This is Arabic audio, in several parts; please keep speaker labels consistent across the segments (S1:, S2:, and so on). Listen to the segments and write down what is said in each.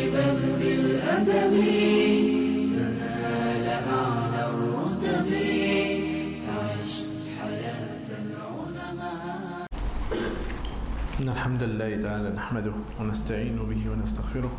S1: بل بالأدب تنال أعلى الرتب فعش حياة العلماء.
S2: إن الحمد لله تعالى نحمده ونستعين به ونستغفره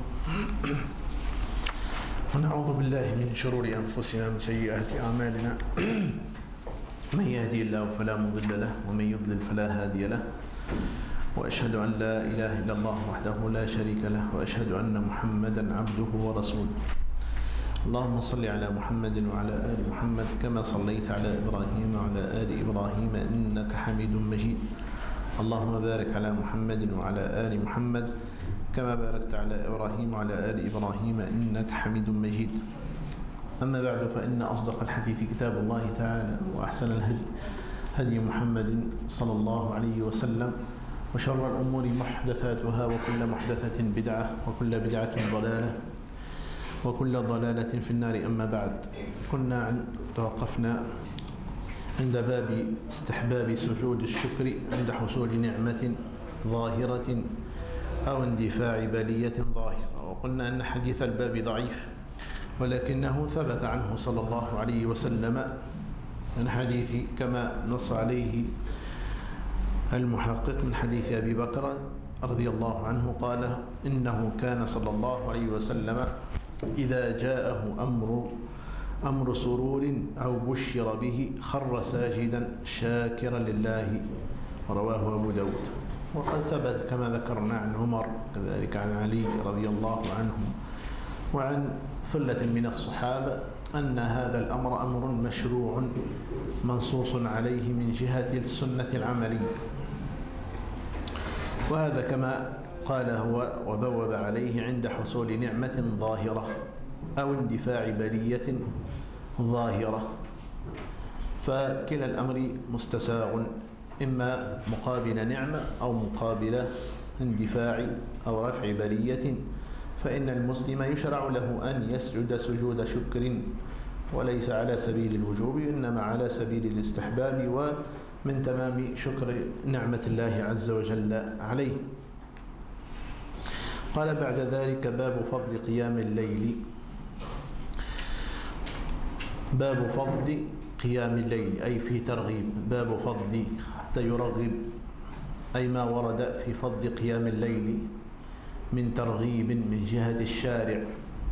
S2: ونعوذ بالله من شرور أنفسنا ومن سيئات أعمالنا من يهدي الله فلا مضل له ومن يضلل فلا هادي له وأشهد أن لا إله إلا الله وحده لا شريك له وأشهد أن محمدا عبده ورسوله. اللهم صل على محمد وعلى آل محمد كما صليت على إبراهيم وعلى آل إبراهيم إنك حميد مجيد. اللهم بارك على محمد وعلى آل محمد كما باركت على إبراهيم وعلى آل إبراهيم إنك حميد مجيد. أما بعد فإن أصدق الحديث كتاب الله تعالى وأحسن الهدي هدي محمد صلى الله عليه وسلم وشر الأمور محدثاتها وكل محدثة بدعة وكل بدعة ضلالة وكل ضلالة في النار. أما بعد كنا توقفنا عند باب استحباب سجود الشكر عند حصول نعمة ظاهرة أو اندفاع بلية ظاهرة، وقلنا أن حديث الباب ضعيف ولكنه ثبت عنه صلى الله عليه وسلم من حديث كما نص عليه المحقق من حديث أبي بكر رضي الله عنه قال إنه كان صلى الله عليه وسلم إذا جاءه أمر سرور أو بشر به خر ساجدا شاكرا لله، رواه أبو داود. وقد ثبت كما ذكرنا عن عمر كذلك عن علي رضي الله عنهم وعن ثلة من الصحابة أن هذا الأمر أمر مشروع منصوص عليه من جهة السنة العملية، وهذا كما قال هو وبوب عليه عند حصول نعمة ظاهرة أو اندفاع بلية ظاهرة، فكلا الأمر مستساغ، إما مقابل نعمة أو مقابل اندفاع أو رفع بلية. فإن المسلم يشرع له أن يسجد سجود شكر وليس على سبيل الوجوب إنما على سبيل الاستحباب ومن تمام شكر نعمة الله عز وجل عليه. قال بعد ذلك باب فضل قيام الليل. باب فضل قيام الليل أي في ترغيب، باب فضل حتى يرغب، أي ما ورد في فضل قيام الليل من ترغيب من جهة الشارع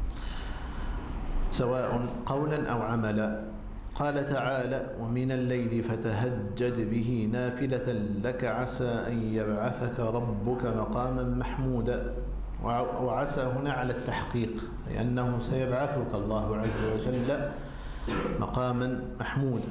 S2: سواء قولا أو عملا. قال تعالى ومن الليل فتهجد به نافلة لك عسى أن يبعثك ربك مقاما محمودا. وعسى هنا على التحقيق أي أنه سيبعثك الله عز وجل مقاما محمودا.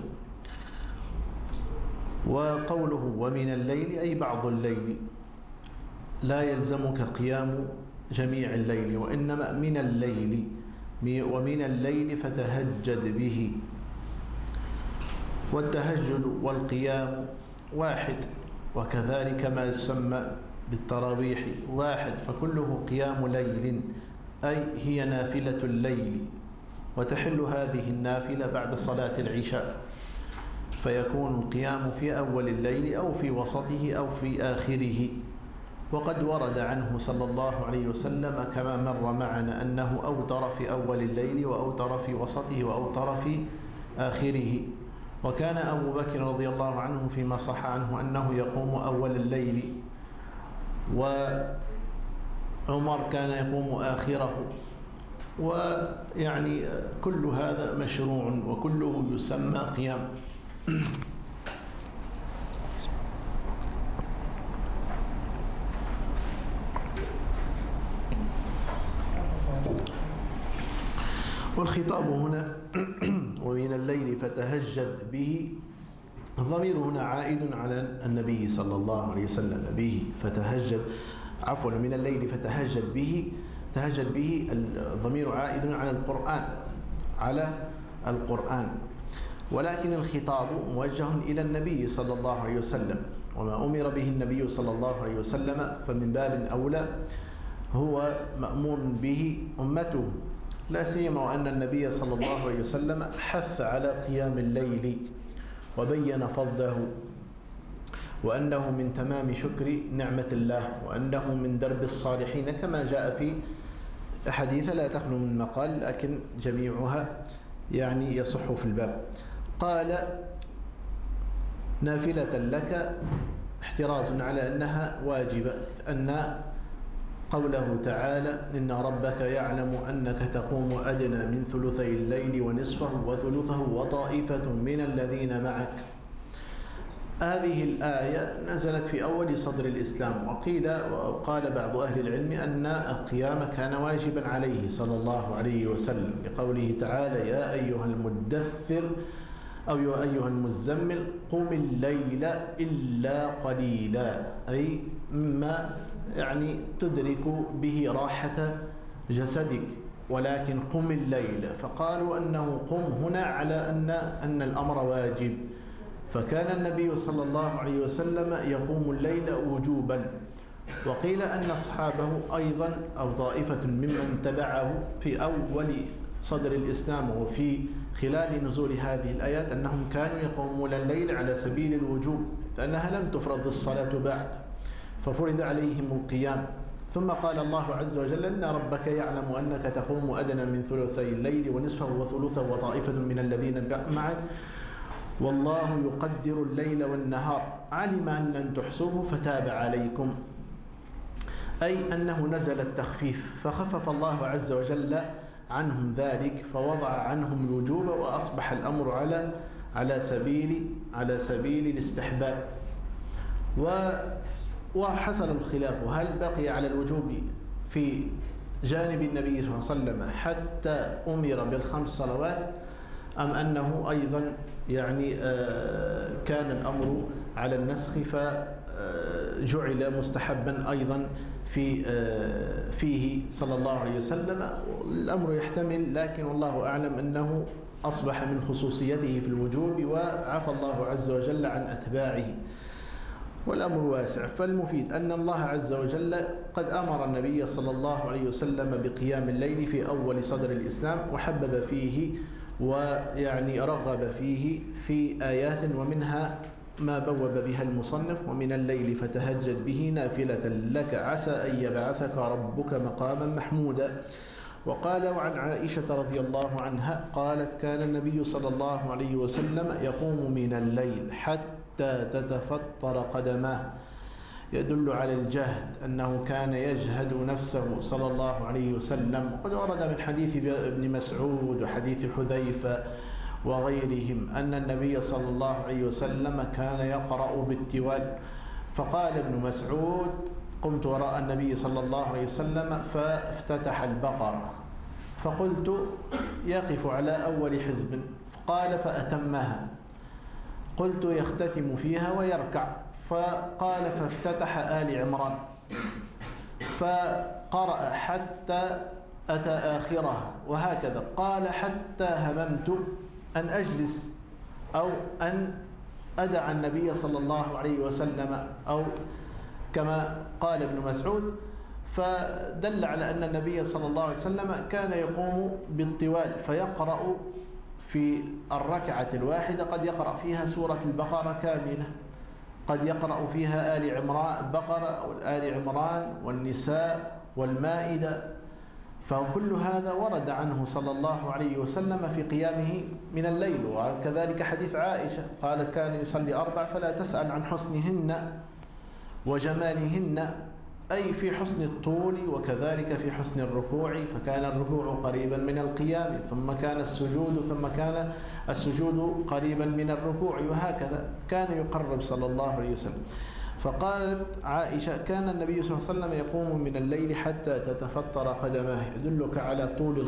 S2: وقوله ومن الليل أي بعض الليل، لا يلزمك قيام جميع الليل وإنما من الليل. ومن الليل فتهجد به، والتهجد والقيام واحد، وكذلك ما يسمى بالتراويح واحد، فكله قيام ليل أي هي نافلة الليل، وتحل هذه النافلة بعد صلاة العشاء، فيكون القيام في أول الليل أو في وسطه أو في آخره. وقد ورد عنه صلى الله عليه وسلم كما مر معنا أنه أوتر في أول الليل وأوتر في وسطه وأوتر في آخره. وكان أبو بكر رضي الله عنه فيما صح عنه أنه يقوم أول الليل، وعمر كان يقوم آخره، ويعني كل هذا مشروع وكله يسمى قيام. والخطاب هنا ومن الليل فتهجد به، الضمير هنا عائد على النبي صلى الله عليه وسلم به فتهجد، عفوا من الليل فتهجد به، تهجد به الضمير عائد على القرآن، ولكن الخطاب موجه إلى النبي صلى الله عليه وسلم، وما أمر به النبي صلى الله عليه وسلم فمن باب أولى هو مأمور به أمته، لا سيما وأن النبي صلى الله عليه وسلم حث على قيام الليل وبين فضله وأنه من تمام شكر نعمة الله وأنه من درب الصالحين كما جاء في أحاديث لا تخلو من مقال، لكن جميعها يعني يصح في الباب. قال: نافلة لك، احتراز على أنها واجبة، أن قوله تعالى: إن ربك يعلم أنك تقوم أدنى من ثلثي الليل ونصفه وثلثه وطائفة من الذين معك. هذه الآية نزلت في أول صدر الإسلام، وقال بعض أهل العلم أن القيام كان واجبا عليه صلى الله عليه وسلم، لقوله تعالى: يا أيها المدثر أو يا أيها المزمل قم الليل إلا قليلا، أي مما يعني تدرك به راحة جسدك، ولكن قم الليل. فقالوا أنه قم هنا على أن الأمر واجب، فكان النبي صلى الله عليه وسلم يقوم الليل وجوبا. وقيل أن أصحابه أيضا أو طائفة ممن تبعه في أول صدر الإسلام وفي خلال نزول هذه الآيات أنهم كانوا يقومون الليل على سبيل الوجوب، لأنها لم تفرض الصلاة بعد، ففرض عليهم القيام. ثم قال الله عز وجل: إن ربك يعلم أنك تقوم أدنى من ثلثي الليل ونصفه وثلثه وطائفة من الذين معك والله يقدر الليل والنهار علم أن لن تحصوه فتاب عليكم، أي أنه نزل التخفيف، فخفف الله عز وجل عنهم ذلك، فوضع عنهم الوجوب، وأصبح الأمر على سبيل الاستحباب. وحصل الخلاف: هل بقي على الوجوب في جانب النبي صلى الله عليه وسلم حتى أمر بالخمس صلوات، أم أنه أيضا يعني كان الأمر على النسخ فجعل مستحبا أيضا فيه صلى الله عليه وسلم؟ الأمر يحتمل، لكن والله أعلم أنه أصبح من خصوصيته في الوجوب، وعفى الله عز وجل عن أتباعه، والأمر واسع. فالمفيد أن الله عز وجل قد أمر النبي صلى الله عليه وسلم بقيام الليل في أول صدر الإسلام، وحبب فيه ويعني رغب فيه في آيات، ومنها ما بوب بها المصنف: ومن الليل فتهجد به نافلة لك عسى أن يبعثك ربك مقاما محمودا. وقال: وعن عائشة رضي الله عنها قالت: كان النبي صلى الله عليه وسلم يقوم من الليل حتى تتفطر قدماه، يدل على الجهد، أنه كان يجهد نفسه صلى الله عليه وسلم. وقد ورد من حديث ابن مسعود وحديث حذيفة وغيرهم أن النبي صلى الله عليه وسلم كان يقرأ بالتوال. فقال ابن مسعود: قمت وراء النبي صلى الله عليه وسلم فافتتح البقرة، فقلت: يقف على أول حزب، فقال: فأتمها. قلت: يختتم فيها ويركع، فقال: فافتتح آل عمران فقرأ حتى أتى آخرها، وهكذا قال: حتى هممت أن أجلس أو أن أدع النبي صلى الله عليه وسلم، أو كما قال ابن مسعود. فدل على أن النبي صلى الله عليه وسلم كان يقوم بالطوال، فيقرأ في الركعة الواحدة قد يقرأ فيها سورة البقرة كاملة، قد يقرأ فيها آل عمران بقرة أو آل عمران والنساء والمائدة. فكل هذا ورد عنه صلى الله عليه وسلم في قيامه من الليل. وكذلك حديث عائشة قالت: كان يصلي 4 فلا تسأل عن حسنهن وجمالهن، أي في حسن الطول وكذلك في حسن الركوع، فكان الركوع قريبا من القيام، ثم كان السجود قريبا من الركوع، وهكذا كان يقرب صلى الله عليه وسلم. فقالت عائشة: كان النبي صلى الله عليه وسلم يقوم من الليل حتى تتفطر قدماه، يدلك على طول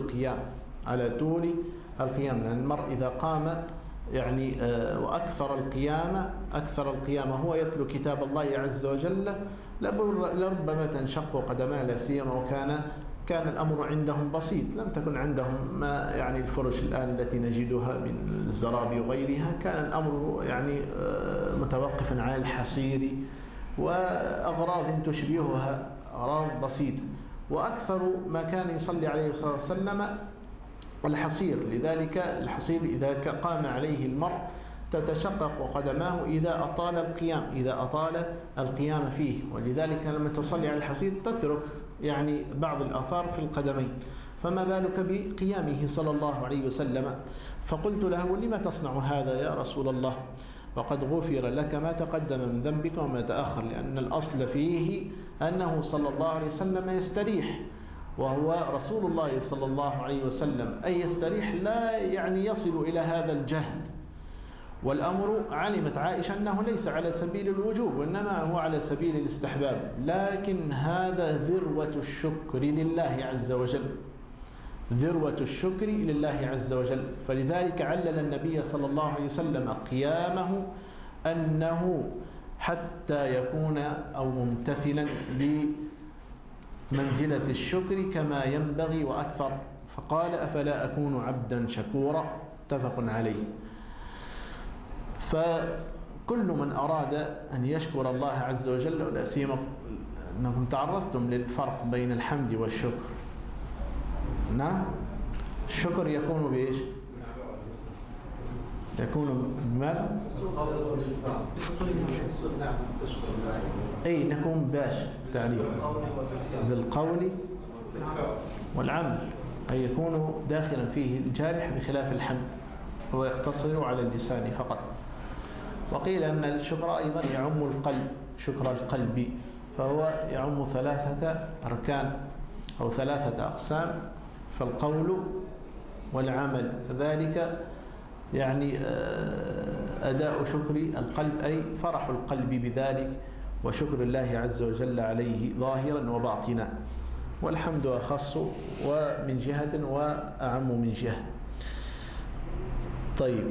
S2: القيام، لأن المرء إذا قام يعني وأكثر القيامة هو يتلو كتاب الله عز وجل لربما تنشق قدماه، لا سيما وكان الأمر عندهم بسيط، لم تكن عندهم ما يعني الفرش الآن التي نجدها من الزرابي وغيرها، كان الأمر يعني متوقفا على الحصير وأغراض تشبهها، أغراض بسيطة. وأكثر ما كان يصلي عليه الصلاة والسلام الحصير، لذلك الحصير إذا قام عليه المرء تتشقق قدماه إذا أطال القيام فيه، ولذلك لما تصلي على الحصير تترك يعني بعض الآثار في القدمين، فما بالك بقيامه صلى الله عليه وسلم؟ فقلت له: لم تصنع هذا يا رسول الله؟ وقد غفر لك ما تقدم من ذنبك وما تأخر، لأن الأصل فيه أنه صلى الله عليه وسلم يستريح، وهو رسول الله صلى الله عليه وسلم، أي يستريح لا يعني يصل إلى هذا الجهد. والأمر علمت عائشة أنه ليس على سبيل الوجوب، وإنما هو على سبيل الاستحباب، لكن هذا ذروة الشكر لله عز وجل، ذروة الشكر لله عز وجل. فلذلك علل النبي صلى الله عليه وسلم قيامه أنه حتى يكون أو ممتثلا لمنزلة الشكر كما ينبغي وأكثر، فقال: أفلا أكون عبدا شكورا، متفق عليه. فكل من أراد أن يشكر الله عز وجل، ولا سيما أنكم تعرضتم للفرق بين الحمد والشكر. نعم، الشكر يكون بإيش؟ يكون بماذا؟ أي نكون باش تعريف بالقول والعمل، أي يكون داخلا فيه الجارح بخلاف الحمد، هو يقتصر على اللسان فقط. وقيل أن الشكر أيضا يعم القلب، شكر القلب، فهو يعم 3 أركان أو 3 أقسام، فالقول والعمل كذلك، يعني أداء شكر القلب أي فرح القلب بذلك وشكر الله عز وجل عليه ظاهرا وباطنا، والحمد أخص ومن جهة وأعم من جهة. طيب،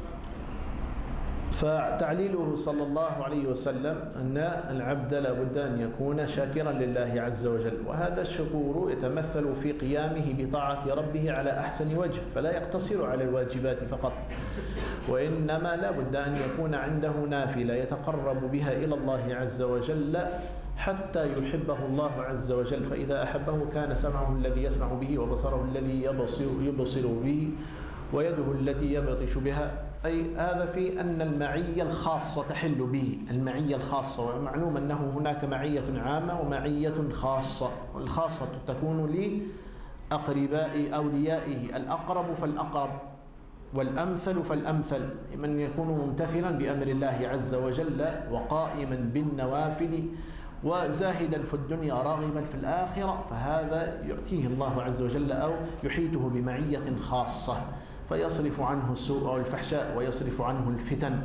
S2: فتعليله صلى الله عليه وسلم أن العبد لابد أن يكون شاكرا لله عز وجل، وهذا الشكور يتمثل في قيامه بطاعة ربه على أحسن وجه، فلا يقتصر على الواجبات فقط، وإنما لابد أن يكون عنده نافلة يتقرب بها إلى الله عز وجل حتى يحبه الله عز وجل، فإذا أحبه كان سمعه الذي يسمع به، وبصره الذي يبصر به، ويده التي يبطش بها. أي هذا في أن المعية الخاصة تحل به، المعية الخاصة، ومعلوم أنه هناك معية عامة ومعية خاصة، والخاصة تكون لأقرباء أوليائه، الأقرب فالأقرب والأمثل فالأمثل، من يكون ممتثلا بأمر الله عز وجل وقائما بالنوافل وزاهدا في الدنيا راغبا في الآخرة، فهذا يؤتيه الله عز وجل أو يحيطه بمعية خاصة، فيصرف عنه السوء والفحشاء، ويصرف عنه الفتن،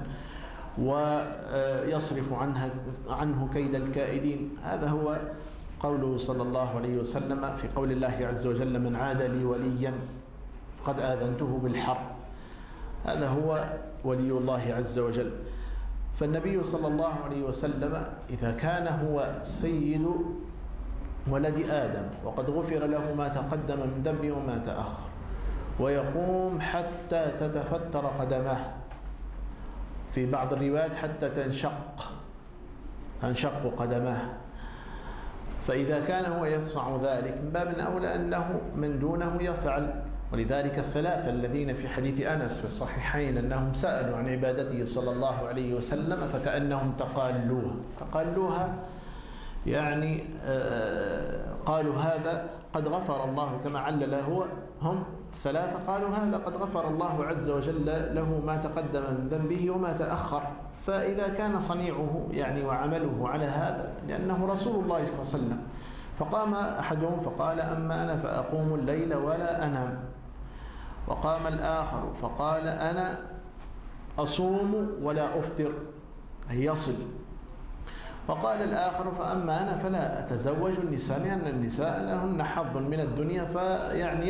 S2: ويصرف عنه كيد الكائدين. هذا هو قوله صلى الله عليه وسلم في قول الله عز وجل: من عاد لي وليا قد آذنته بالحرب. هذا هو ولي الله عز وجل. فالنبي صلى الله عليه وسلم إذا كان هو سيد ولد آدم وقد غفر له ما تقدم من ذنبه وما تأخر، ويقوم حتى تتفتر قدماه، في بعض الروايات حتى تنشق قدماه، فإذا كان هو يصنع ذلك من باب أولى أنه من دونه يفعل. ولذلك الثلاثة الذين في حديث أنس في الصحيحين أنهم سألوا عن عبادته صلى الله عليه وسلم فكأنهم تقالوها، يعني قالوا هذا قد غفر الله، كما علل هو، هم 3 قالوا هذا قد غفر الله عز وجل له ما تقدم من ذنبه وما تأخر. فإذا كان صنيعه يعني وعمله على هذا، لأنه رسول الله صلى الله عليه وسلم، فقام أحدهم فقال: أما أنا فأقوم الليل ولا أنام. وقام الآخر فقال: أنا أصوم ولا أفطر، أي يصل. وقال الآخر: فأما أنا فلا أتزوج النساء، لأن النساء لهن حظ من الدنيا، فيعني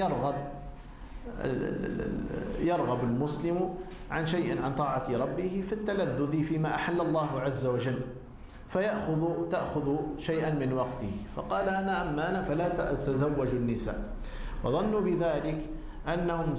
S2: يرغب المسلم عن شيء عن طاعة ربه في التلذذ فيما أحل الله عز وجل، تأخذ شيئا من وقته. فقال: أما أنا فلا أتزوج النساء. وظنوا بذلك أنهم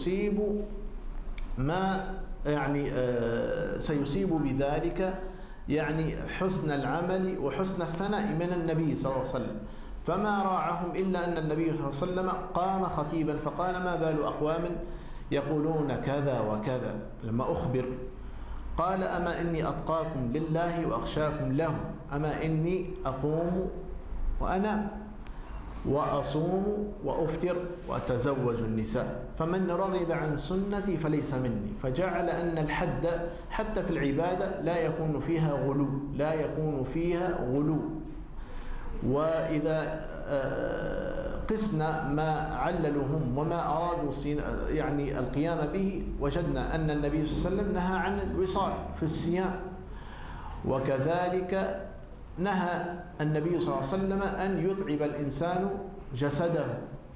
S2: سيصيب بذلك يعني حسن العمل وحسن الثناء من النبي صلى الله عليه وسلم، فما راعهم إلا أن النبي صلى الله عليه وسلم قام خطيبا فقال: ما بال أقوام يقولون كذا وكذا. لما أخبر قال: أما إني أتقاكم لله وأخشاكم له، أما إني أقوم وأنام. وأصوم وأفطر وأتزوج النساء، فمن رغب عن سنتي فليس مني. فجعل أن الحد حتى في العبادة لا يكون فيها غلو. وإذا قسنا ما عللوا هم وما أرادوا يعني القيام به، وجدنا أن النبي صلى الله عليه وسلم نهى عن الوصال في الصيام، وكذلك نهى النبي صلى الله عليه وسلم أن يتعب الإنسان جسده.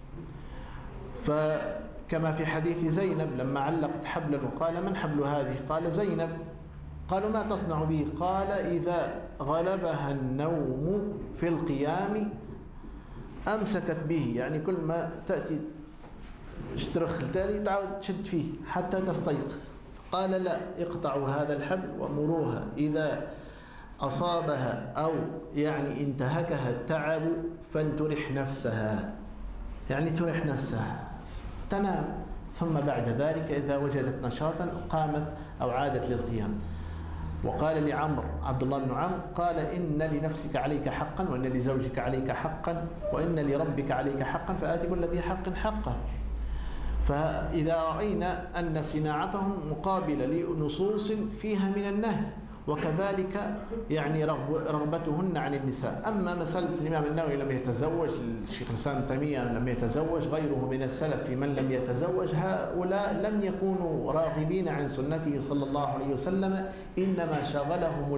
S2: فكما في حديث زينب لما علقت حبلا وقال: من حبل هذه؟ قال: زينب. قالوا: ما تصنع به؟ قال: إذا غلبها النوم في القيام أمسكت به، يعني كل ما تأتي ترخ تالي تعود تشد فيه حتى تستيقظ. قال: لا، اقطعوا هذا الحبل ومروها إذا أصابها أو يعني انتهكها التعب فلترح نفسها، يعني ترح نفسها تنام، ثم بعد ذلك إذا وجدت نشاطا قامت أو عادت للقيام. وقال لعمر عبد الله بن عمرو قال: إن لنفسك عليك حقا، وإن لزوجك عليك حقا، وإن لربك عليك حقا، فآت كل ذي حق حقه. فإذا رأينا أن صناعتهم مقابلة لنصوص فيها من النهي، وكذلك يعني رغبتهن عن النساء. أما مسألة الإمام النووي لم يتزوج، الشيخ الإسلام ابن تيمية لم يتزوج، غيره من السلف في من لم يتزوج، هؤلاء لم يكونوا راغبين عن سنته صلى الله عليه وسلم، إنما شغلهم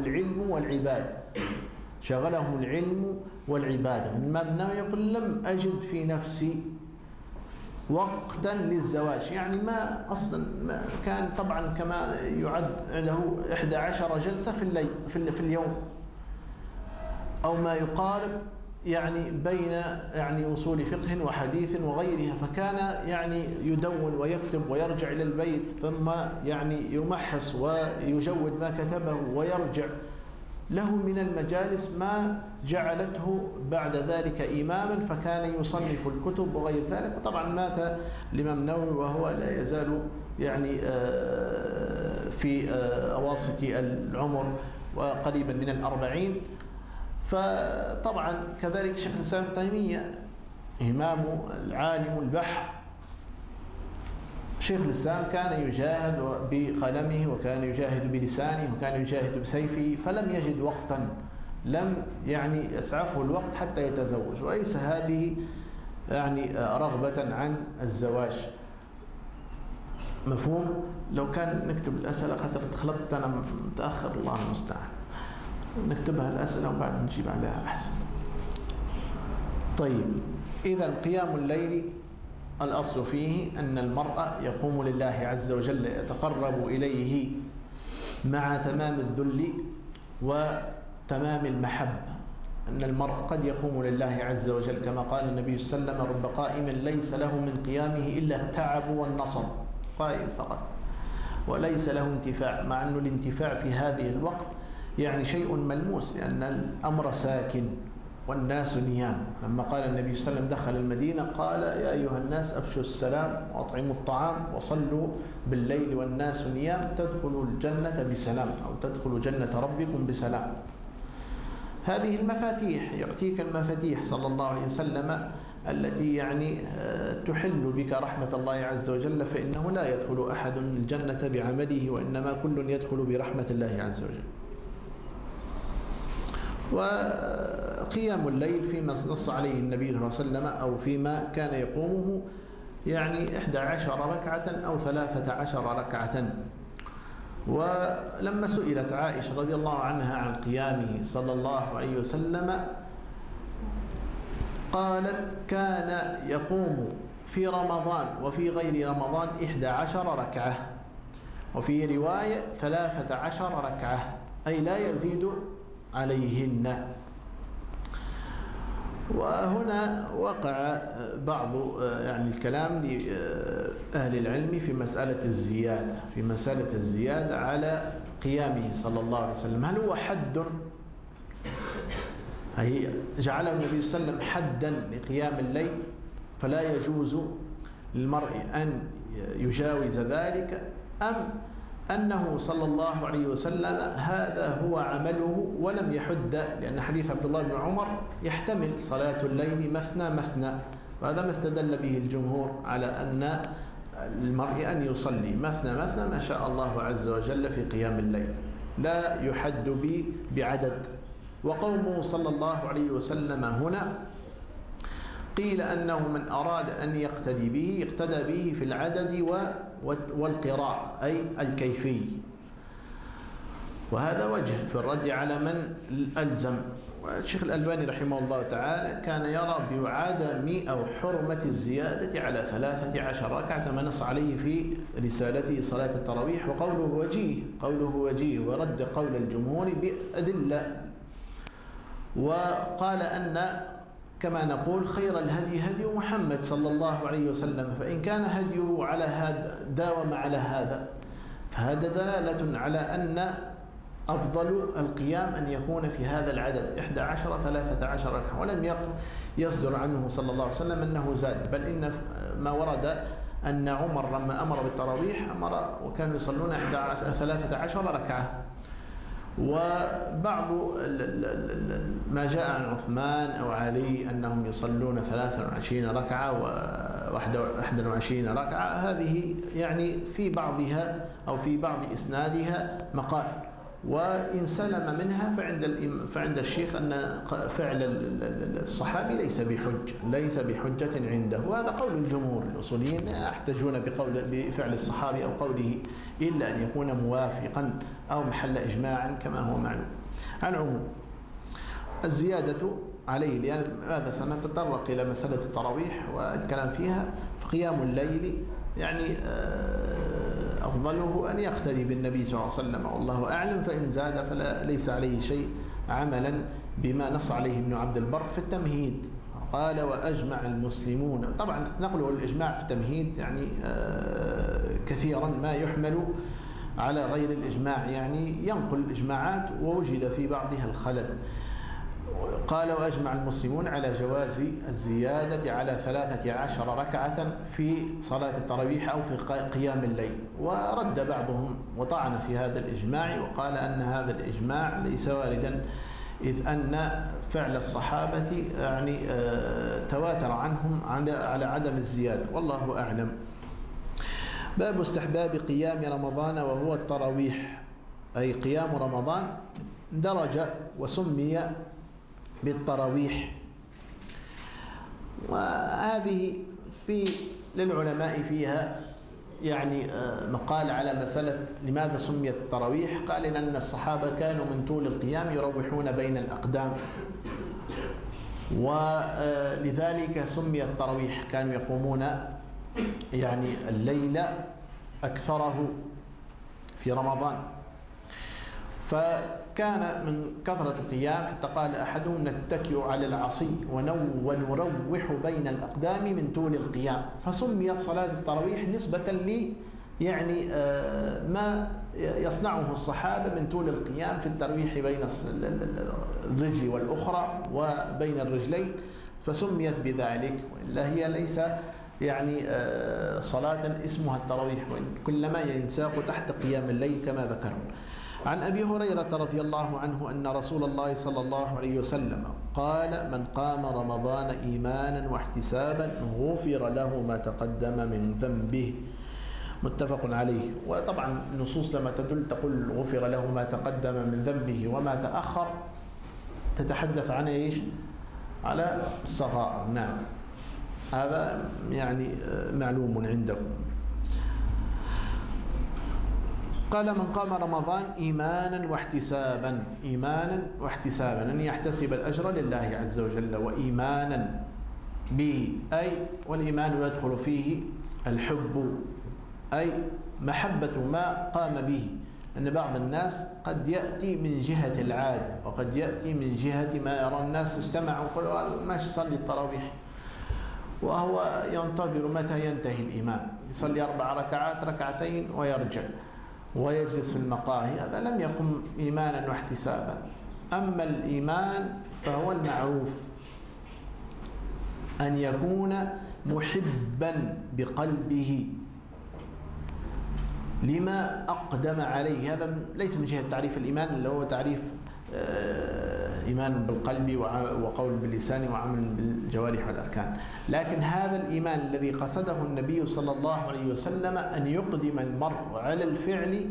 S2: العلم والعبادة. الإمام النووي يقول: لم أجد في نفسي وقتا للزواج، يعني ما أصلا ما كان طبعا كما يعد له 11 جلسة في اليوم أو ما يقارب، يعني بين يعني وصول فقه وحديث وغيرها، فكان يعني يدون ويكتب ويرجع إلى البيت، ثم يعني يمحص ويجود ما كتبه ويرجع. له من المجالس ما جعلته بعد ذلك إماما، فكان يصنف الكتب وغير ذلك. وطبعا مات الإمام النووي وهو لا يزال يعني في أواسط العمر وقريبا من 40. فطبعا كذلك شيخ الإسلام ابن تيمية إمام العالم البحر. شيخ الإسلام كان يجاهد بقلمه، وكان يجاهد بلسانه، وكان يجاهد بسيفه، فلم يجد وقتا، لم يعني يسعفه الوقت حتى يتزوج. وليس هذه يعني رغبة عن الزواج. مفهوم؟ لو كان نكتب الأسئلة، خلطت أنا متأخر، الله المستعان، نكتبها الأسئلة وبعد نجيب عليها أحسن. طيب، إذا قيام الليل الأصل فيه أن المرء يقوم لله عز وجل، يتقرب إليه مع تمام الذل وتمام المحبة. أن المرء قد يقوم لله عز وجل كما قال النبي صلى الله عليه وسلم: رب قائم ليس له من قيامه إلا التعب والنصب، قائم فقط وليس له انتفاع، مع أن الانتفاع في هذه الوقت يعني شيء ملموس، لأن الأمر ساكن والناس نيام. لما قال النبي صلى الله عليه وسلم دخل المدينة قال: يا أيها الناس أفشوا السلام وأطعموا الطعام وصلوا بالليل والناس نيام تدخلوا الجنة بسلام، أو تدخلوا جنة ربكم بسلام. هذه المفاتيح، يعطيك المفاتيح صلى الله عليه وسلم التي يعني تحل بك رحمة الله عز وجل، فإنه لا يدخل أحد الجنة بعمله، وإنما كل يدخل برحمة الله عز وجل. وقيام الليل فيما نص عليه النبي صلى الله عليه وسلم أو فيما كان يقومه يعني 11 ركعة أو 13 ركعة. ولما سئلت عائشة رضي الله عنها عن قيامه صلى الله عليه وسلم قالت: كان يقوم في رمضان وفي غير رمضان 11 ركعة، وفي رواية 13 ركعة، أي لا يزيد عليهن. وهنا وقع بعض يعني الكلام لأهل العلم في مسألة الزيادة على قيامه صلى الله عليه وسلم. هل هو حد؟ أي جعله النبي صلى الله عليه وسلم حدا لقيام الليل فلا يجوز للمرء أن يجاوز ذلك، أم أنه صلى الله عليه وسلم هذا هو عمله ولم يحد، لأن حديث عبد الله بن عمر يحتمل صلاة الليل مثنى مثنى، وهذا ما استدل به الجمهور على أن المرء أن يصلي مثنى مثنى ما شاء الله عز وجل في قيام الليل، لا يحد بعدد. وقومه صلى الله عليه وسلم هنا قيل أنه من أراد أن يقتدي به اقتدى به في العدد والقراءة أي الكيفي، وهذا وجه في الرد على من ألزم. والشيخ الألباني رحمه الله تعالى كان يرى بعدم أو حرمة الزيادة على 13 ركعة كما نص عليه في رسالته صلاة التراويح، قوله وجيه ورد قول الجمهور بأدلة. وقال أن كما نقول خير الهدي هدي محمد صلى الله عليه وسلم، فإن كان هديه على هذا داوم على هذا فهذا دلالة على أن أفضل القيام أن يكون في هذا العدد 11 13 ركعة، ولم يصدر عنه صلى الله عليه وسلم أنه زاد، بل إن ما ورد أن عمر لما أمر بالتراويح أمر وكانوا يصلون 13 ركعة. وبعض ما جاء عن عثمان أو علي أنهم يصلون 23 ركعة و21 ركعة، هذه يعني في بعضها أو في بعض إسنادها مقال، وإن سلم منها فعند الشيخ أن فعل الصحابي ليس بحجة عنده، وهذا قول الجمهور الأصوليين يحتجون بفعل الصحابي أو قوله إلا أن يكون موافقا أو محل إجماع كما هو معلوم. على العموم الزيادة عليه، لأن هذا سنتطرق إلى مسألة التراويح والكلام فيها، فقيام الليل يعني أفضله أن يقتدي بالنبي صلى الله عليه وسلم والله أعلم، فإن زاد فليس عليه شيء عملا بما نص عليه ابن عبد البر في التمهيد. قال وأجمع المسلمون، طبعا نقله الإجماع في التمهيد يعني كثيرا ما يحمل على غير الإجماع، يعني ينقل الإجماعات ووجد في بعضها الخلل. قال وأجمع المسلمون على جواز الزيادة على 13 ركعة في صلاة التراويح أو في قيام الليل، ورد بعضهم وطعن في هذا الإجماع وقال أن هذا الإجماع ليس واردا، إذ أن فعل الصحابة يعني تواتر عنهم على عدم الزيادة، والله أعلم. باب استحباب قيام رمضان وهو التراويح، أي قيام رمضان درج وسمي بالتراويح، وهذه للعلماء فيها يعني مقال على مسألة لماذا سميت التراويح. قال إن الصحابة كانوا من طول القيام يروحون بين الأقدام، ولذلك سمي التراويح، كانوا يقومون يعني الليل أكثره في رمضان، فكان من كثرة القيام حتى قال أحدهم نتكئ على العصي ونروح بين الأقدام من طول القيام، فسميت صلاة التراويح نسبة لي يعني ما يصنعه الصحابة من طول القيام في الترويح بين الرجل والأخرى وبين الرجلين، فسميت بذلك، وإلا هي ليس يعني صلاة اسمها التراويح، كلما ينساق تحت قيام الليل كما ذكرنا. عن أبي هريرة رضي الله عنه أن رسول الله صلى الله عليه وسلم قال من قام رمضان إيمانا واحتسابا غفر له ما تقدم من ذنبه، متفق عليه. وطبعا النصوص لما تدل تقول غفر له ما تقدم من ذنبه وما تأخر تتحدث عن إيش؟ على الصغائر. نعم، هذا يعني معلوم عندكم. قال من قام رمضان إيمانا واحتسابا أن يحتسب الأجر لله عز وجل وإيمانا به، أي والإيمان يدخل فيه الحب، أي محبة ما قام به، أن بعض الناس قد يأتي من جهة العادة وقد يأتي من جهة ما يرى الناس اجتمعوا وقالوا ما يصلي التراويح، وهو ينتظر متى ينتهي الإمام، يصلي 4 ركعات 2 ويرجع ويجلس في المقاهي، هذا لم يقم إيمانا واحتسابا. أما الإيمان فهو المعروف أن يكون محبا بقلبه، لما أقدم عليه. هذا ليس من جهة تعريف الإيمان اللي هو تعريف إيمان بالقلب وقول باللسان وعمل بالجوارح والأركان، لكن هذا الإيمان الذي قصده النبي صلى الله عليه وسلم أن يقدم المرء على الفعل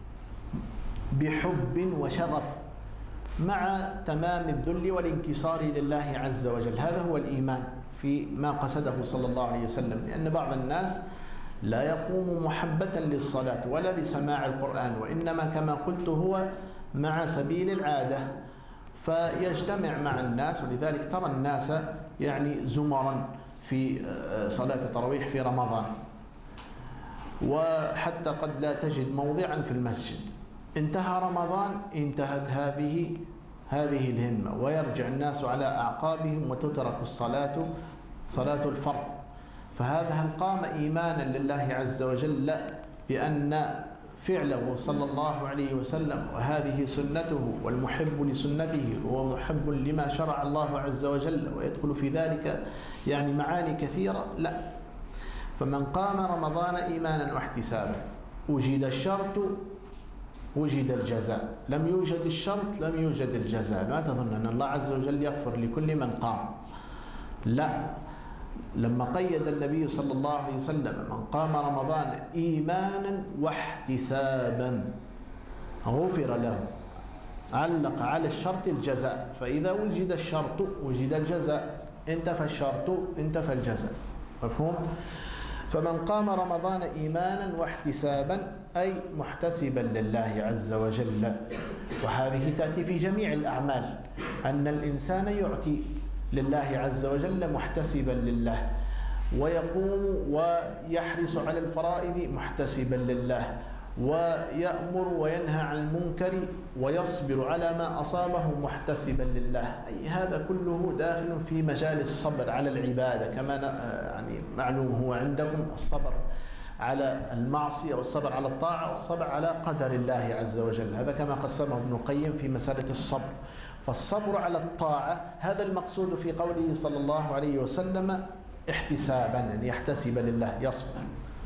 S2: بحب وشغف مع تمام الذل والانكسار لله عز وجل. هذا هو الإيمان في ما قصده صلى الله عليه وسلم، لأن بعض الناس لا يقوم محبة للصلاة ولا لسماع القرآن، وإنما كما قلت هو مع سبيل العادة، فيجتمع مع الناس. ولذلك ترى الناس يعني زمرا في صلاة التراويح في رمضان، وحتى قد لا تجد موضعا في المسجد. انتهى رمضان انتهت هذه الهمة، ويرجع الناس على أعقابهم وتترك صلاة الفرض. فهذا هل قام إيمانا لله عز وجل بأن فعله صلى الله عليه وسلم وهذه سنته، والمحب لسنته هو محب لما شرع الله عز وجل، ويدخل في ذلك يعني معاني كثيرة؟ لا. فمن قام رمضان إيمانا واحتسابا وجد الشرط وجد الجزاء، لم يوجد الشرط لم يوجد الجزاء. لا تظن أن الله عز وجل يغفر لكل من قام، لا. لما قيد النبي صلى الله عليه وسلم من قام رمضان إيمانا واحتسابا غفر له، علق على الشرط الجزاء، فإذا وجد الشرط وجد الجزاء، انتفى الشرط انتفى الجزاء. مفهوم؟ فمن قام رمضان إيمانا واحتسابا أي محتسبا لله عز وجل. وهذه تأتي في جميع الأعمال، أن الإنسان يعطي لله عز وجل محتسبا لله، ويقوم ويحرص على الفرائض محتسبا لله، ويأمر وينهى عن المنكر ويصبر على ما أصابه محتسبا لله. أي هذا كله داخل في مجال الصبر على العبادة، كما يعني معلوم هو عندكم الصبر على المعصية والصبر على الطاعة والصبر على قدر الله عز وجل. هذا كما قسمه ابن القيم في مسألة الصبر. فالصبر على الطاعة هذا المقصود في قوله صلى الله عليه وسلم احتسابا، أن يحتسب لله، يصبر،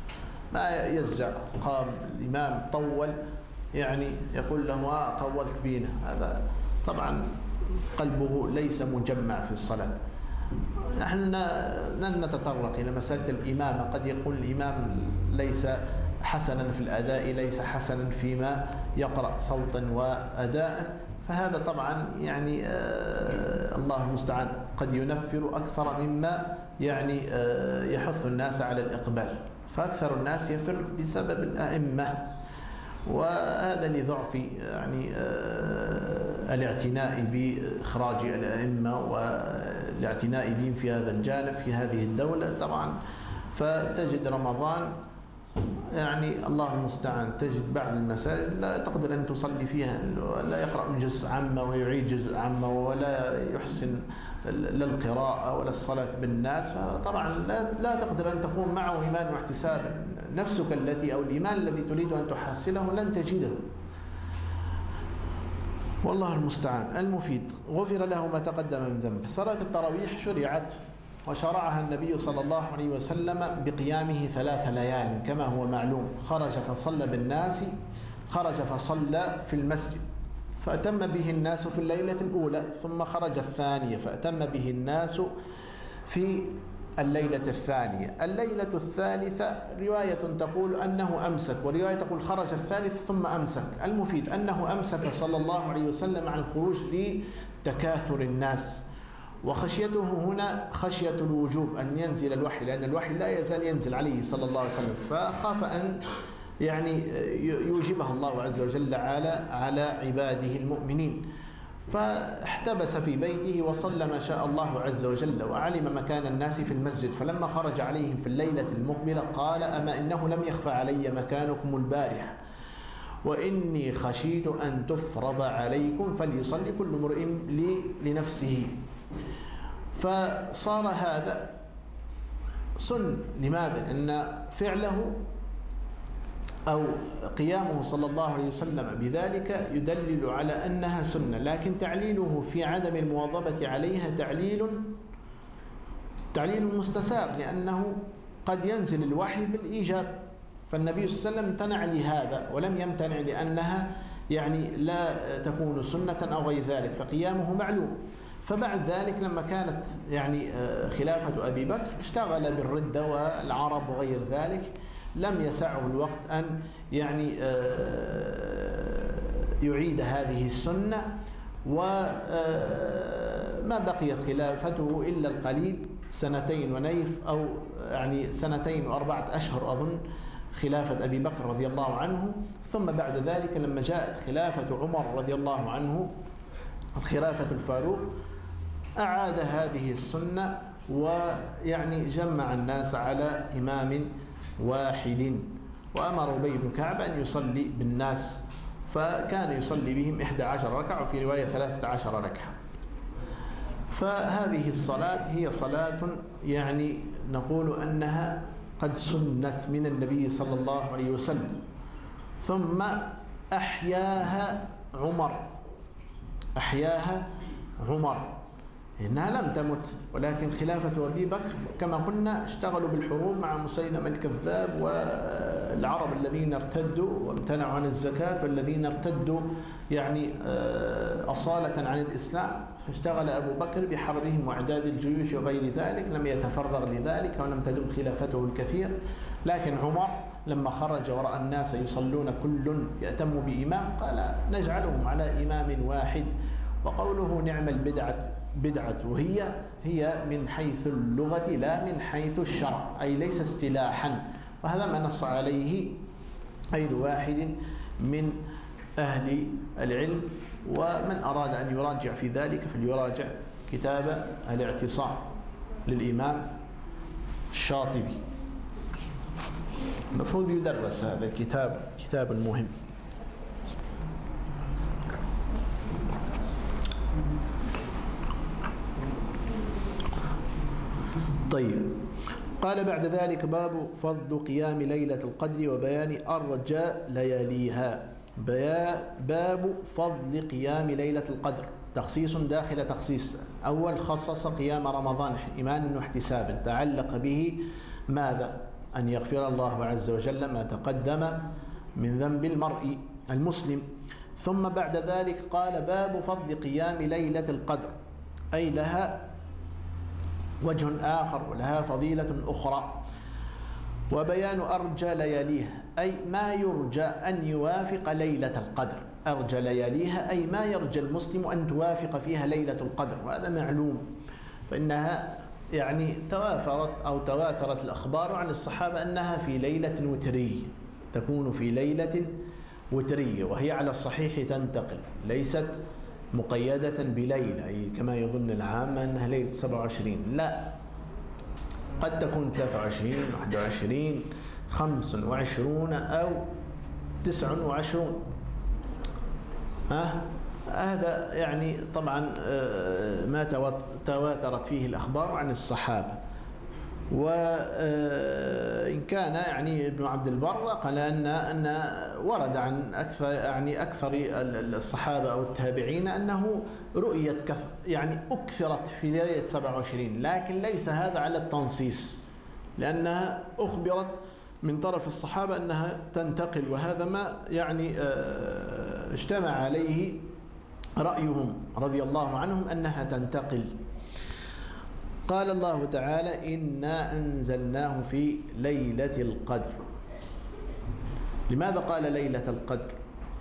S2: ما يزجع. قام الإمام طول يعني يقول له طولت بينا، هذا طبعا قلبه ليس مجمع في الصلاة. نحن لن نتطرق إلى مسألة الإمامة، قد يكون الإمام ليس حسنا في الأداء، ليس حسنا فيما يقرأ صوتا وأداء، فهذا طبعا يعني الله المستعان قد ينفر أكثر مما يعني يحث الناس على الإقبال، فأكثر الناس يفر بسبب الأئمة، وهذا لضعف يعني الاعتناء بإخراج الأئمة والاعتناء بهم في هذا الجانب في هذه الدولة طبعا. فتجد رمضان يعني الله المستعان تجد بعض المساجد لا تقدر أن تصلي فيها، لا يقرأ من جزء عامة ويعيد جزء عامة، ولا يحسن لا القراءة ولا الصلاة بالناس، فطبعا لا تقدر أن تقوم معه إيمان واحتسابا. نفسك التي أو الإيمان الذي تريد أن تحصله لن تجده، والله المستعان. المفيد غفر له ما تقدم من ذنبه. صلاة التراويح شرعت وشرعها النبي صلى الله عليه وسلم بقيامه 3 ليال كما هو معلوم. خرج فصلى بالناس، خرج فصلى في المسجد فأتم به الناس في الليلة الأولى، ثم خرج الثانية فأتم به الناس في الليلة الثانية. الليلة الثالثة رواية تقول أنه أمسك، ورواية تقول خرج الثالث ثم أمسك. المفيد أنه أمسك صلى الله عليه وسلم عن الخروج لتكاثر الناس، وخشيته هنا خشية الوجوب أن ينزل الوحي، لأن الوحي لا يزال ينزل عليه صلى الله عليه وسلم، فخاف أن يعني يوجبها الله عز وجل على عباده المؤمنين، فاحتبس في بيته وصلى ما شاء الله عز وجل، وعلم مكان الناس في المسجد. فلما خرج عليهم في الليلة المقبلة قال: أما إنه لم يخفى علي مكانكم البارحة، وإني خشيت أن تفرض عليكم فليصلي كل امرئ لنفسه. فصار هذا سن. لماذا؟ أن فعله أو قيامه صلى الله عليه وسلم بذلك يدلل على أنها سنة، لكن تعليله في عدم المواظبة عليها تعليل مستساغ، لأنه قد ينزل الوحي بالإيجاب، فالنبي صلى الله عليه وسلم امتنع لهذا ولم يمتنع لأنها يعني لا تكون سنة أو غير ذلك، فقيامه معلوم. فبعد ذلك لما كانت يعني خلافة أبي بكر اشتغل بالردة والعرب وغير ذلك، لم يسعه الوقت أن يعني يعيد هذه السنة، وما بقيت خلافته إلا القليل، 2 ونيف أو يعني 2 و4 أشهر أظن خلافة أبي بكر رضي الله عنه. ثم بعد ذلك لما جاءت خلافة عمر رضي الله عنه الخلافة الفاروق أعاد هذه السنة، ويعني جمع الناس على إمام واحد، وأمر أبي بن كعب أن يصلي بالناس، فكان يصلي بهم 11 ركعة وفي رواية 13 ركعة. فهذه الصلاة هي صلاة يعني نقول أنها قد سنت من النبي صلى الله عليه وسلم، ثم أحياها عمر، إنها لم تمت، ولكن خلافة أبي بكر كما قلنا اشتغلوا بالحروب مع مسيلمة الكذاب والعرب الذين ارتدوا وامتنعوا عن الزكاة، والذين ارتدوا يعني أصالة عن الإسلام، فاشتغل أبو بكر بحربهم وإعداد الجيوش وغير ذلك، لم يتفرغ لذلك ولم تدم خلافته الكثير. لكن عمر لما خرج ورأى الناس يصلون كل يأتم بإمام قال نجعلهم على إمام واحد. وقوله نعم البدعة هي من حيث اللغة لا من حيث الشرع، أي ليس اصطلاحا، وهذا ما نص عليه غير واحد من أهل العلم. ومن أراد أن يراجع في ذلك فليراجع كتاب الاعتصام للإمام الشاطبي، المفروض يدرس هذا الكتاب، كتاب مهم. طيب، قال بعد ذلك باب فضل قيام ليلة القدر وبيان أرجى لياليها. باب فضل قيام ليلة القدر، تخصيص داخل تخصيص. أول خصص قيام رمضان إيمانا واحتسابا، تعلق به ماذا؟ أن يغفر الله عز وجل ما تقدم من ذنب المرء المسلم. ثم بعد ذلك قال باب فضل قيام ليلة القدر، أي لها وجه آخر ولها فضيلة أخرى. وبيان أرجى لياليها، أي ما يرجى أن يوافق ليلة القدر. أرجى لياليها أي ما يرجى المسلم أن توافق فيها ليلة القدر، وهذا معلوم، فإنها يعني تواترت الأخبار عن الصحابة أنها في ليلة وترية، تكون في ليلة وترية، وهي على الصحيح تنتقل، ليست مقيدة بليلة أي كما يظن العامة أنها ليلة 27، لا، قد تكون 23 21 25 أو 29. هذا يعني طبعا ما تواترت فيه الأخبار عن الصحابة. وإن كان يعني ابن عبد البر قال أن ورد عن أكثر الصحابة أو التابعين أنه رؤيت يعني أكثرت في ليلة 27، لكن ليس هذا على التنصيص، لأنها أخبرت من طرف الصحابة أنها تنتقل، وهذا ما يعني اجتمع عليه رأيهم رضي الله عنهم أنها تنتقل. قال الله تعالى إنا أنزلناه في ليلة القدر. لماذا قال ليلة القدر؟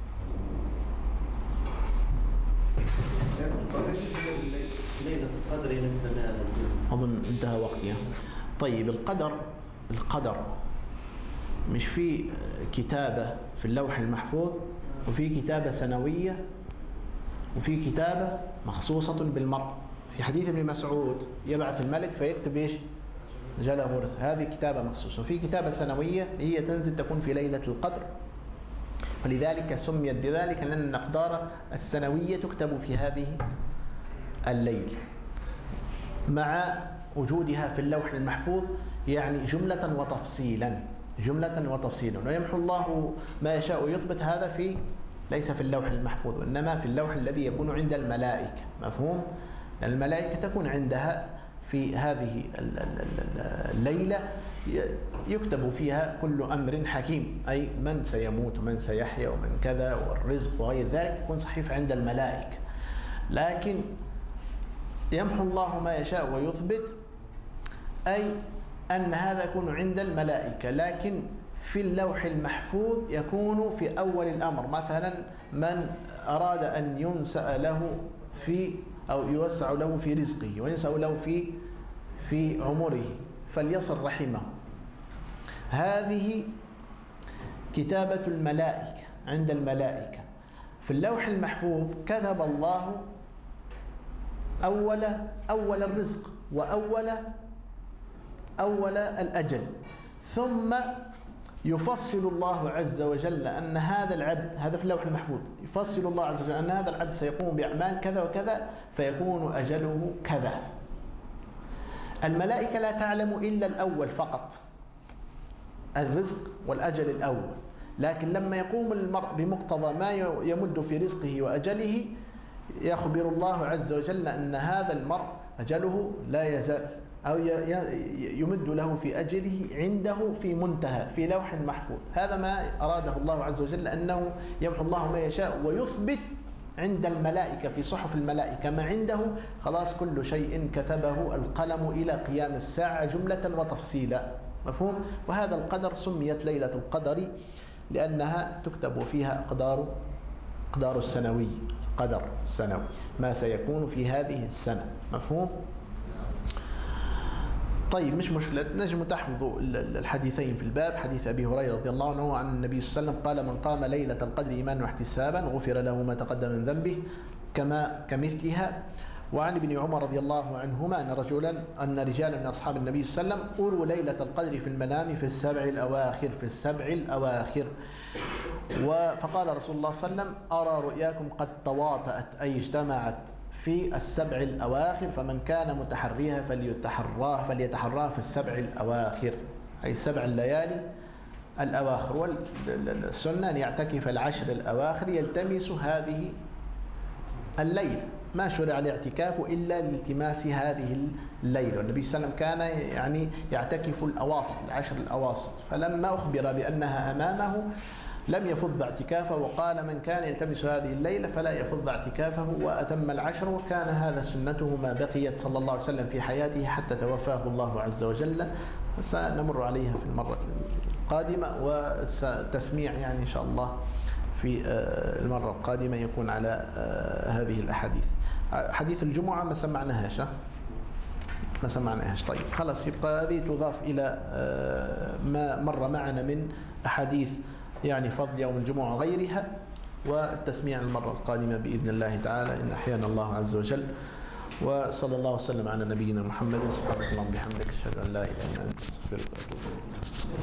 S3: ليلة القدر إلى السماء،
S2: أظن انتهى وقتها. طيب، القدر مش في كتابة في اللوح المحفوظ، وفي كتابة سنوية، وفي كتابة مخصوصة بالمرء. في حديث ابن مسعود يبعث الملك فيكتب ايش؟ جله ورث، هذه كتابة مخصوصة. وفي كتابة سنوية هي تنزل تكون في ليلة القدر، ولذلك سميت بذلك لأن الأقدار السنوية تكتب في هذه الليل مع وجودها في اللوح المحفوظ، يعني جملة وتفصيلا. ويمحو الله ما يشاء ويثبت، هذا ليس في اللوح المحفوظ، وإنما في اللوح الذي يكون عند الملائكة، مفهوم؟ الملائكة تكون عندها في هذه الليلة يكتب فيها كل أمر حكيم، أي من سيموت ومن سيحيا ومن كذا والرزق وغير ذلك، تكون صحيفة عند الملائكة. لكن يمحو الله ما يشاء ويثبت، أي أن هذا يكون عند الملائكة، لكن في اللوح المحفوظ يكون في أول الأمر. مثلا من أراد أن ينسأ له في أو يوسع له في رزقه وينسأ له في عمره فليصل رحمه. هذه كتابة الملائكة عند الملائكة. في اللوح المحفوظ كتب الله أول الرزق وأول الأجل، ثم يفصل الله عز وجل أن هذا العبد، هذا في اللوح المحفوظ، يفصل الله عز وجل أن هذا العبد سيقوم بأعمال كذا وكذا فيكون أجله كذا. الملائكة لا تعلم إلا الأول فقط، الرزق والأجل الأول، لكن لما يقوم المرء بمقتضى ما يمد في رزقه وأجله يخبر الله عز وجل أن هذا المرء أجله لا يزال، أو يمد له في أجله عنده في منتهى في لوح محفوظ. هذا ما أراده الله عز وجل، أنه يمحو الله ما يشاء ويثبت عند الملائكة في صحف الملائكة ما عنده. خلاص كل شيء كتبه القلم إلى قيام الساعة جملة وتفصيلا. مفهوم؟ وهذا القدر سميت ليلة القدر لأنها تكتب فيها أقدار السنوي، قدر السنوي ما سيكون في هذه السنة. مفهوم؟ طيب مش مشكلة، نجم تحفظوا الحديثين في الباب. حديث أبي هريرة رضي الله عنه عن النبي صلى الله عليه وسلم قال: من قام ليلة القدر إيمانا واحتسابا غفر له ما تقدم من ذنبه كمثلها. وعن ابن عمر رضي الله عنهما أن رجالا من أصحاب النبي صلى الله عليه وسلم أروا ليلة القدر في المنام في السبع الأواخر. فقال رسول الله صلى الله عليه وسلم: أرى رؤياكم قد تواطأت، أي اجتمعت في السبع الأواخر، فمن كان متحريها فليتحراها في السبع الأواخر، أي 7 الليالي الأواخر. والسنة أن يعتكف العشر الأواخر يلتمس هذه الليلة. ما شرع الاعتكاف إلا لالتماس هذه الليلة. والنبي صلى الله عليه وسلم كان يعني يعتكف العشر الأواسط، فلما أخبر بأنها أمامه لم يفض اعتكافه، وقال: من كان يلتمس هذه الليلة فلا يفض اعتكافه، وأتم العشر. وكان هذا سنته ما بقيت صلى الله عليه وسلم في حياته حتى توفاه الله عز وجل. سنمر عليها في المرة القادمة، وتسميع يعني إن شاء الله في المرة القادمة يكون على هذه الأحاديث. حديث الجمعة ما سمعناهاش. طيب خلاص، يبقى هذه تضاف إلى ما مر معنا من أحاديث يعني فضل يوم الجمعة وغيرها، والتسميع المرة القادمة بإذن الله تعالى إن أحيانا الله عز وجل. وصلى الله وسلم على نبينا محمد. سبحانك اللهم وبحمدك، أشهد أن لا إله إلا أنت، أستغفرك وأتوب إليك.